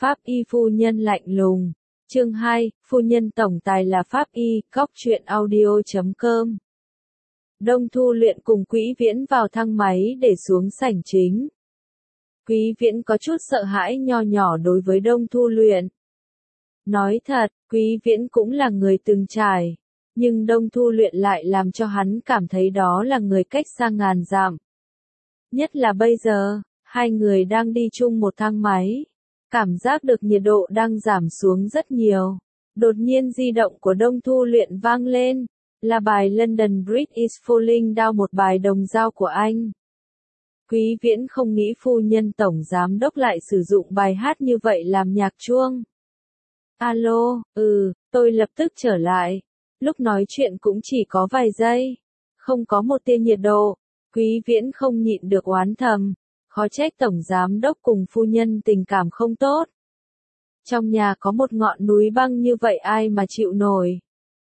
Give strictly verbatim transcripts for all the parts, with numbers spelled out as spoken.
Pháp y phu nhân lạnh lùng. Chương hai, phu nhân tổng tài là Pháp y, góc truyện audio chấm com. Đông Thu Luyện cùng Quý Viễn vào thang máy để xuống sảnh chính. Quý Viễn có chút sợ hãi nho nhỏ đối với Đông Thu Luyện. Nói thật, Quý Viễn cũng là người từng trải, nhưng Đông Thu Luyện lại làm cho hắn cảm thấy đó là người cách xa ngàn dặm. Nhất là bây giờ, hai người đang đi chung một thang máy. Cảm giác được nhiệt độ đang giảm xuống rất nhiều. Đột nhiên di động của Đông Thu Luyện vang lên, là bài London Bridge is Falling Down, một bài đồng dao của anh. Quý Viễn không nghĩ phu nhân tổng giám đốc lại sử dụng bài hát như vậy làm nhạc chuông. Alo, ừ, tôi lập tức trở lại. Lúc nói chuyện cũng chỉ có vài giây, không có một tia nhiệt độ. Quý Viễn không nhịn được oán thầm. Khó trách tổng giám đốc cùng phu nhân tình cảm không tốt. Trong nhà có một ngọn núi băng như vậy ai mà chịu nổi.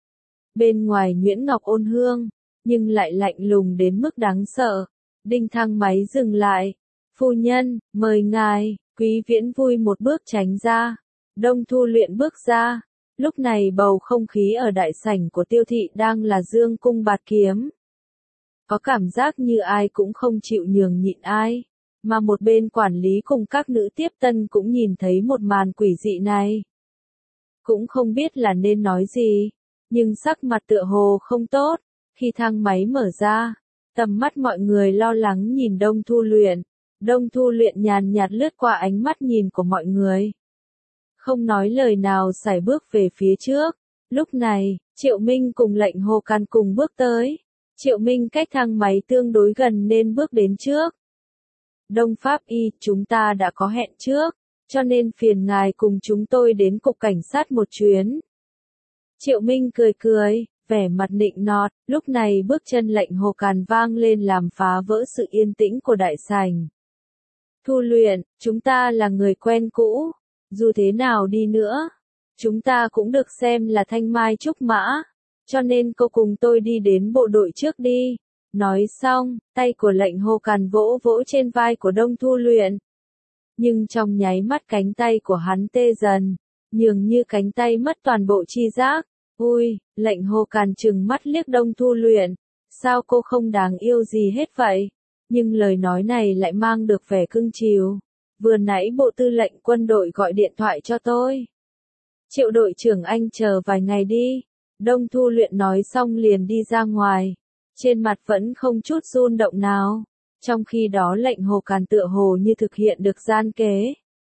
Bên ngoài nhuyễn ngọc ôn hương, nhưng lại lạnh lùng đến mức đáng sợ. Đinh thang máy dừng lại. Phu nhân, mời ngài. Quý Viễn vui một bước tránh ra. Đông Thu Luyện bước ra. Lúc này bầu không khí ở đại sảnh của Tiêu thị đang là dương cung bạt kiếm. Có cảm giác như ai cũng không chịu nhường nhịn ai. Mà một bên quản lý cùng các nữ tiếp tân cũng nhìn thấy một màn quỷ dị này. Cũng không biết là nên nói gì, nhưng sắc mặt tựa hồ không tốt. Khi thang máy mở ra, tầm mắt mọi người lo lắng nhìn Đông Thu Luyện. Đông Thu Luyện nhàn nhạt lướt qua ánh mắt nhìn của mọi người. Không nói lời nào sải bước về phía trước. Lúc này, Triệu Minh cùng Lệnh Hồ Can cùng bước tới. Triệu Minh cách thang máy tương đối gần nên bước đến trước. Đông Pháp y, chúng ta đã có hẹn trước, cho nên phiền ngài cùng chúng tôi đến cục cảnh sát một chuyến. Triệu Minh cười cười, vẻ mặt nịnh nọt, lúc này bước chân Lệnh Hồ Càn vang lên làm phá vỡ sự yên tĩnh của đại sảnh. Thu Luyện, chúng ta là người quen cũ, dù thế nào đi nữa, chúng ta cũng được xem là thanh mai trúc mã, cho nên cô cùng tôi đi đến bộ đội trước đi. Nói xong, tay của Lệnh Hồ Càn vỗ vỗ trên vai của Đông Thu Luyện. Nhưng trong nháy mắt cánh tay của hắn tê dần, nhường như cánh tay mất toàn bộ chi giác. Ui, Lệnh Hồ Càn trừng mắt liếc Đông Thu Luyện. Sao cô không đáng yêu gì hết vậy? Nhưng lời nói này lại mang được vẻ cưng chiều. Vừa nãy bộ tư lệnh quân đội gọi điện thoại cho tôi. Triệu đội trưởng anh chờ vài ngày đi. Đông Thu Luyện nói xong liền đi ra ngoài. Trên mặt vẫn không chút run động nào. Trong khi đó Lệnh Hồ Càn tựa hồ như thực hiện được gian kế.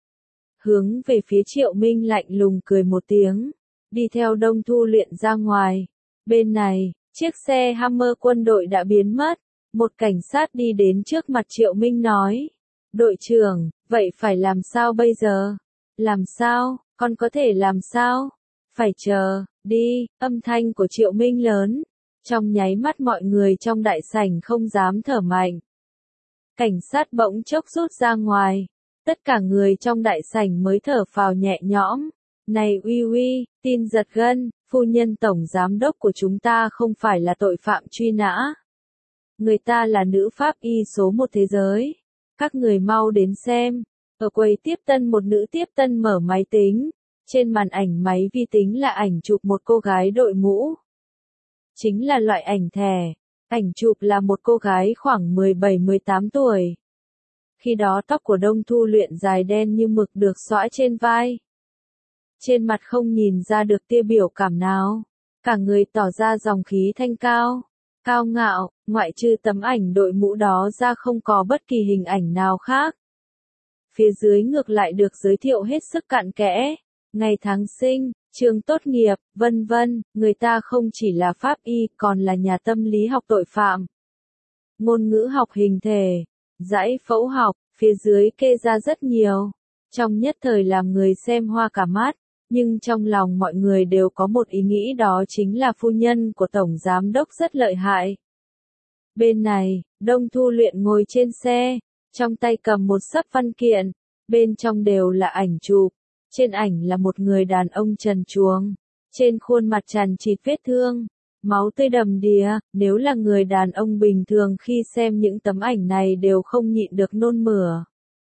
Hướng về phía Triệu Minh lạnh lùng cười một tiếng. Đi theo Đông Thu Luyện ra ngoài. Bên này, chiếc xe Hammer quân đội đã biến mất. Một cảnh sát đi đến trước mặt Triệu Minh nói. Đội trưởng, vậy phải làm sao bây giờ? Làm sao, con có thể làm sao? Phải chờ, đi, âm thanh của Triệu Minh lớn. Trong nháy mắt mọi người trong đại sảnh không dám thở mạnh. Cảnh sát bỗng chốc rút ra ngoài. Tất cả người trong đại sảnh mới thở phào nhẹ nhõm. Này uy uy, tin giật gân, phu nhân tổng giám đốc của chúng ta không phải là tội phạm truy nã. Người ta là nữ pháp y số một thế giới. Các người mau đến xem. Ở quầy tiếp tân một nữ tiếp tân mở máy tính. Trên màn ảnh máy vi tính là ảnh chụp một cô gái đội mũ. Chính là loại ảnh thẻ. Ảnh chụp là một cô gái khoảng mười bảy mười tám tuổi. Khi đó tóc của Đông Thu Luyện dài đen như mực được xõa trên vai. Trên mặt không nhìn ra được tia biểu cảm nào. Cả người tỏ ra dòng khí thanh cao, cao ngạo, ngoại trừ tấm ảnh đội mũ đó ra không có bất kỳ hình ảnh nào khác. Phía dưới ngược lại được giới thiệu hết sức cặn kẽ. Ngày tháng sinh, trường tốt nghiệp, vân vân, người ta không chỉ là pháp y còn là nhà tâm lý học tội phạm. Ngôn ngữ học hình thể, giải phẫu học, phía dưới kê ra rất nhiều. Trong nhất thời làm người xem hoa cả mắt, nhưng trong lòng mọi người đều có một ý nghĩ đó chính là phu nhân của Tổng Giám đốc rất lợi hại. Bên này, Đông Thu Luyện ngồi trên xe, trong tay cầm một xấp văn kiện, bên trong đều là ảnh chụp. Trên ảnh là một người đàn ông trần truồng, trên khuôn mặt tràn chịt vết thương, máu tươi đầm đìa, nếu là người đàn ông bình thường khi xem những tấm ảnh này đều không nhịn được nôn mửa.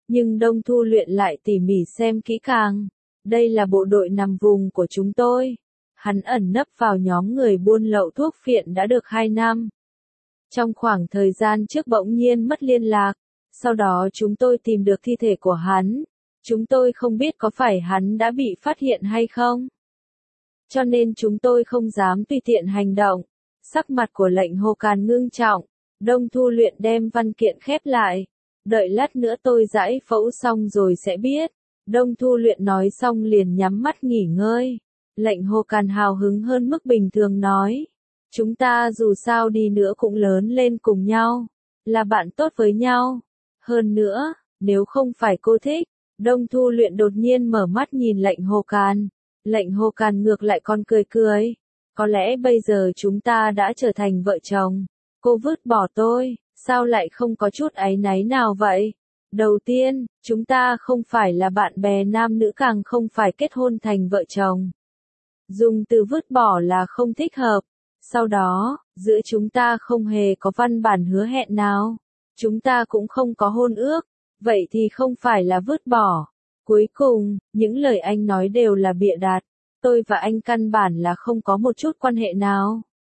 Nhưng Đông Thu Luyện lại tỉ mỉ xem kỹ càng. Đây là bộ đội nằm vùng của chúng tôi. Hắn ẩn nấp vào nhóm người buôn lậu thuốc phiện đã được hai năm. Trong khoảng thời gian trước bỗng nhiên mất liên lạc. Sau đó chúng tôi tìm được thi thể của hắn. Chúng tôi không biết có phải hắn đã bị phát hiện hay không. Cho nên chúng tôi không dám tùy tiện hành động. Sắc mặt của lệnh Hồ Càn ngưng trọng. Đông Thu Luyện đem văn kiện khép lại. Đợi lát nữa tôi giải phẫu xong rồi sẽ biết. Đông Thu Luyện nói xong liền nhắm mắt nghỉ ngơi. Lệnh Hồ Càn hào hứng hơn mức bình thường nói. Chúng ta dù sao đi nữa cũng lớn lên cùng nhau. Là bạn tốt với nhau. Hơn nữa, nếu không phải cô thích. Đông Thu Luyện đột nhiên mở mắt nhìn lệnh Hồ Càn. Lệnh Hồ Càn ngược lại còn cười cười. Có lẽ bây giờ chúng ta đã trở thành vợ chồng. Cô vứt bỏ tôi, sao lại không có chút áy náy nào vậy? Đầu tiên, chúng ta không phải là bạn bè nam nữ, càng không phải kết hôn thành vợ chồng. Dùng từ vứt bỏ là không thích hợp. Sau đó, giữa chúng ta không hề có văn bản hứa hẹn nào. Chúng ta cũng không có hôn ước. Vậy thì không phải là vứt bỏ. Cuối cùng, những lời anh nói đều là bịa đặt. Tôi và anh căn bản là không có một chút quan hệ nào.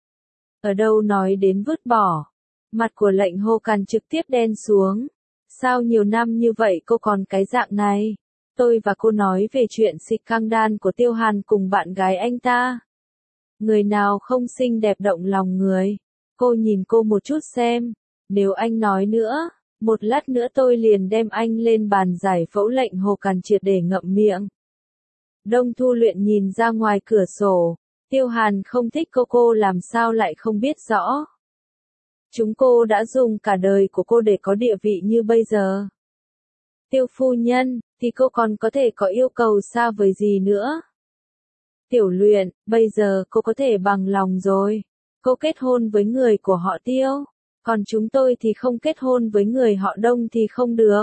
Ở đâu nói đến vứt bỏ. Mặt của lệnh Hồ Càn trực tiếp đen xuống. Sao nhiều năm như vậy cô còn cái dạng này? Tôi và cô nói về chuyện xịt căng đan của Tiêu Hàn cùng bạn gái anh ta. Người nào không xinh đẹp động lòng người. Cô nhìn cô một chút xem. Nếu anh nói nữa, một lát nữa tôi liền đem anh lên bàn giải phẫu. Lệnh Hồ Càn triệt để ngậm miệng. Đông Thu Luyện nhìn ra ngoài cửa sổ. Tiêu Hàn không thích cô, cô làm sao lại không biết rõ. Chúng cô đã dùng cả đời của cô để có địa vị như bây giờ. Tiêu phu nhân, thì cô còn có thể có yêu cầu xa vời gì nữa? Tiểu Luyện, bây giờ cô có thể bằng lòng rồi. Cô kết hôn với người của họ Tiêu. Còn chúng tôi thì không kết hôn với người họ Đông thì không được.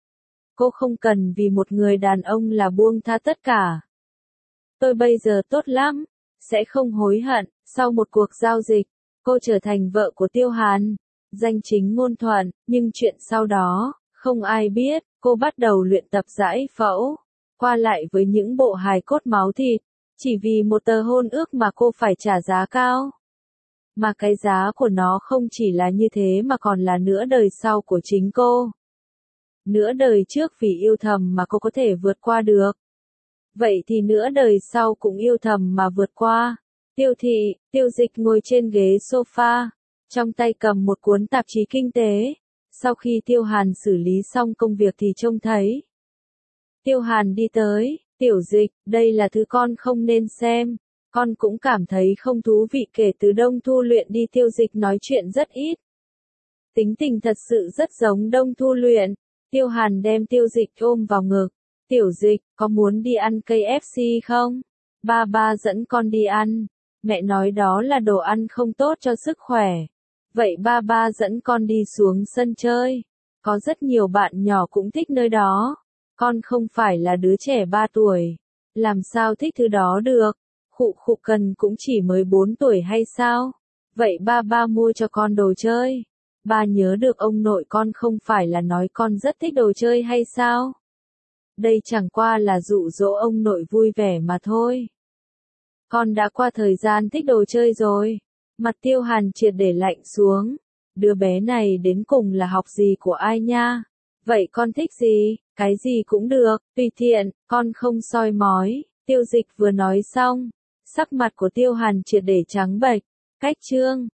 Cô không cần vì một người đàn ông là buông tha tất cả. Tôi bây giờ tốt lắm. Sẽ không hối hận. Sau một cuộc giao dịch, cô trở thành vợ của Tiêu Hàn. Danh chính ngôn thuận, nhưng chuyện sau đó, không ai biết. Cô bắt đầu luyện tập giải phẫu. Qua lại với những bộ hài cốt máu thịt. Chỉ vì một tờ hôn ước mà cô phải trả giá cao. Mà cái giá của nó không chỉ là như thế mà còn là nửa đời sau của chính cô. Nửa đời trước vì yêu thầm mà cô có thể vượt qua được. Vậy thì nửa đời sau cũng yêu thầm mà vượt qua. Tiêu Thị, Tiêu Dịch ngồi trên ghế sofa, trong tay cầm một cuốn tạp chí kinh tế. Sau khi Tiêu Hàn xử lý xong công việc thì trông thấy. Tiêu Hàn đi tới, Tiểu Dịch, đây là thứ con không nên xem. Con cũng cảm thấy không thú vị. Kể từ Đông Thu Luyện đi, Tiêu Dịch nói chuyện rất ít. Tính tình thật sự rất giống Đông Thu Luyện. Tiêu Hàn đem Tiêu Dịch ôm vào ngực. Tiểu Dịch, có muốn đi ăn ca ép xê không? Ba ba dẫn con đi ăn. Mẹ nói đó là đồ ăn không tốt cho sức khỏe. Vậy ba ba dẫn con đi xuống sân chơi. Có rất nhiều bạn nhỏ cũng thích nơi đó. Con không phải là đứa trẻ ba tuổi. Làm sao thích thứ đó được? Khụ khụ Cần cũng chỉ mới bốn tuổi hay sao? Vậy ba ba mua cho con đồ chơi. Ba nhớ được ông nội con không phải là nói con rất thích đồ chơi hay sao? Đây chẳng qua là dụ dỗ ông nội vui vẻ mà thôi. Con đã qua thời gian thích đồ chơi rồi. Mặt Tiêu Hàn triệt để lạnh xuống. Đứa bé này đến cùng là học gì của ai nha? Vậy con thích gì? Cái gì cũng được, tùy tiện, con không soi mói. Tiêu Dịch vừa nói xong. Sắc mặt của Tiêu Hàn triệt để trắng bệch. Cách chương.